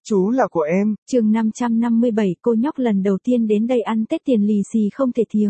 Chú là của em. Chương 557, cô nhóc lần đầu tiên đến đây ăn Tết tiền lì xì không thể thiếu.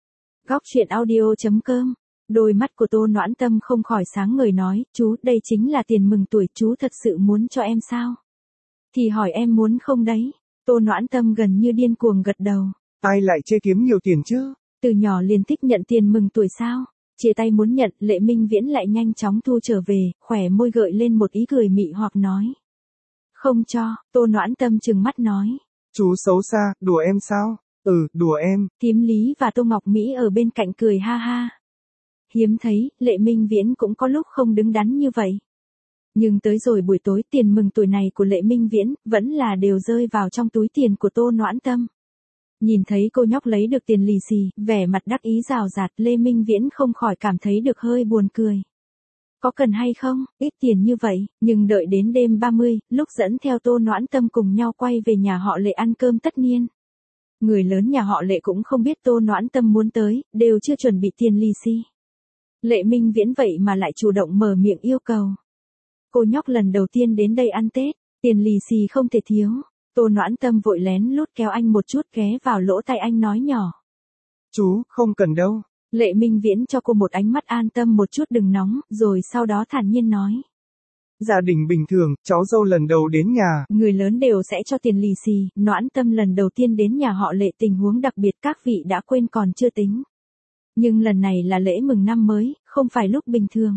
Góc truyện audio.com. Đôi mắt của Tô Noãn Tâm không khỏi sáng ngời nói, chú, đây chính là tiền mừng tuổi, chú thật sự muốn cho em sao? Thì hỏi em muốn không đấy? Tô Noãn Tâm gần như điên cuồng gật đầu. Ai lại chê kiếm nhiều tiền chứ? Từ nhỏ liền thích nhận tiền mừng tuổi sao? Chia tay muốn nhận, Lệ Minh Viễn lại nhanh chóng thu trở về, khỏe môi gợi lên một ý cười mị hoặc nói. Không cho, Tô Noãn Tâm trừng mắt nói. Chú xấu xa, đùa em sao? Đùa em. Thím Lý và Tô Ngọc Mỹ ở bên cạnh cười ha ha. Hiếm thấy, Lệ Minh Viễn cũng có lúc không đứng đắn như vậy. Nhưng tới rồi buổi tối, tiền mừng tuổi này của Lệ Minh Viễn, vẫn là đều rơi vào trong túi tiền của Tô Noãn Tâm. Nhìn thấy cô nhóc lấy được tiền lì xì, vẻ mặt đắc ý rào rạt, Lê Minh Viễn không khỏi cảm thấy được hơi buồn cười. Có cần hay không, ít tiền như vậy, nhưng đợi đến đêm 30, lúc dẫn theo Tô Noãn Tâm cùng nhau quay về nhà họ Lệ ăn cơm tất niên. Người lớn nhà họ Lệ cũng không biết Tô Noãn Tâm muốn tới, đều chưa chuẩn bị tiền lì xì. Lệ Minh Viễn vậy mà lại chủ động mở miệng yêu cầu. Cô nhóc lần đầu tiên đến đây ăn Tết, tiền lì xì không thể thiếu. Tô Noãn Tâm vội lén lút kéo anh một chút ghé vào lỗ tai anh nói nhỏ. Chú, không cần đâu. Lệ Minh Viễn cho cô một ánh mắt an tâm một chút đừng nóng, rồi sau đó thản nhiên nói. Gia đình bình thường, cháu dâu lần đầu đến nhà. Người lớn đều sẽ cho tiền lì xì, Noãn Tâm lần đầu tiên đến nhà họ Lệ tình huống đặc biệt các vị đã quên còn chưa tính. Nhưng lần này là lễ mừng năm mới, không phải lúc bình thường.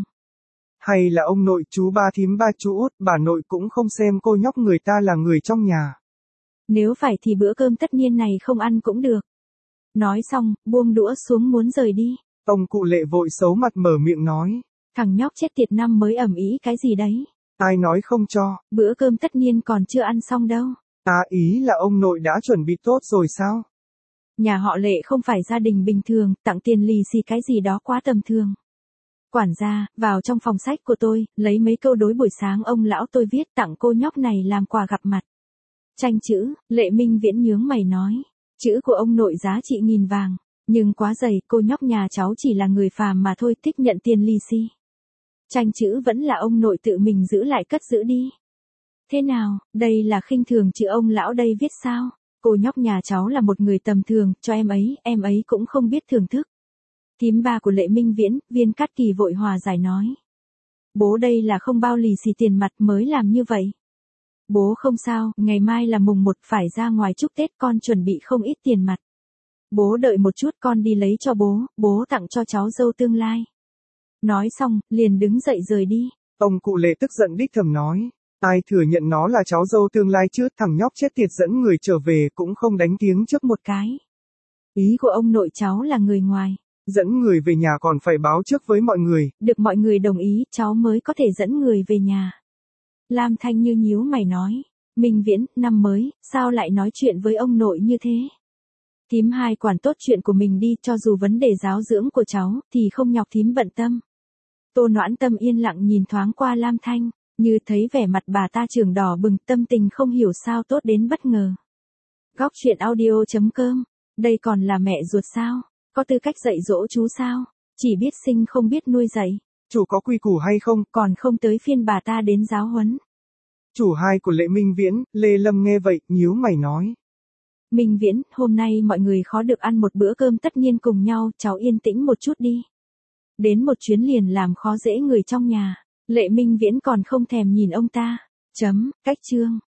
Hay là ông nội, chú ba thím ba chú út, bà nội cũng không xem cô nhóc người ta là người trong nhà. Nếu phải thì bữa cơm tất niên này không ăn cũng được. Nói xong, buông đũa xuống muốn rời đi. Ông cụ Lệ vội xấu mặt mở miệng nói. Thằng nhóc chết tiệt năm mới ầm ĩ cái gì đấy? Ai nói không cho? Bữa cơm tất niên còn chưa ăn xong đâu. Ý là ông nội đã chuẩn bị tốt rồi sao? Nhà họ Lệ không phải gia đình bình thường, tặng tiền lì xì cái gì đó quá tầm thường. Quản gia, vào trong phòng sách của tôi, lấy mấy câu đối buổi sáng ông lão tôi viết tặng cô nhóc này làm quà gặp mặt. Tranh chữ, Lệ Minh Viễn nhướng mày nói. Chữ của ông nội giá trị 1000 vàng. Nhưng quá dày, cô nhóc nhà cháu chỉ là người phàm mà thôi, thích nhận tiền lì xì. Tranh chữ vẫn là ông nội tự mình giữ lại cất giữ đi. Thế nào, đây là khinh thường chữ ông lão đây viết sao? Cô nhóc nhà cháu là một người tầm thường, cho em ấy cũng không biết thưởng thức. Thím ba của Lệ Minh Viễn, Viên Cát Kỳ vội hòa giải nói. Bố đây là không bao lì xì tiền mặt mới làm như vậy. Bố không sao, ngày mai là mùng 1 phải ra ngoài chúc Tết, con chuẩn bị không ít tiền mặt. Bố đợi một chút con đi lấy cho bố tặng cho cháu dâu tương lai. Nói xong, liền đứng dậy rời đi. Ông cụ Lệ tức giận đích thầm nói. Ai thừa nhận nó là cháu dâu tương lai chứ, thằng nhóc chết tiệt dẫn người trở về cũng không đánh tiếng trước một cái. Ý của ông nội cháu là người ngoài. Dẫn người về nhà còn phải báo trước với mọi người. Được mọi người đồng ý, cháu mới có thể dẫn người về nhà. Lam Thanh như nhíu mày nói. Minh Viễn, năm mới, sao lại nói chuyện với ông nội như thế? Thím hai quản tốt chuyện của mình đi, cho dù vấn đề giáo dưỡng của cháu, thì không nhọc thím bận tâm. Tô Noãn Tâm yên lặng nhìn thoáng qua Lam Thanh, như thấy vẻ mặt bà ta trường đỏ bừng, tâm tình không hiểu sao tốt đến bất ngờ. Góc truyện audio.com, đây còn là mẹ ruột sao? Có tư cách dạy dỗ chú sao? Chỉ biết sinh không biết nuôi dạy. Chủ có quy củ hay không? Còn không tới phiên bà ta đến giáo huấn. Chủ hai của Lệ Minh Viễn, Lê Lâm nghe vậy, nhíu mày nói. Minh Viễn, hôm nay mọi người khó được ăn một bữa cơm tất niên cùng nhau, cháu yên tĩnh một chút đi. Đến một chuyến liền làm khó dễ người trong nhà. Lệ Minh Viễn còn không thèm nhìn ông ta. Cách chương.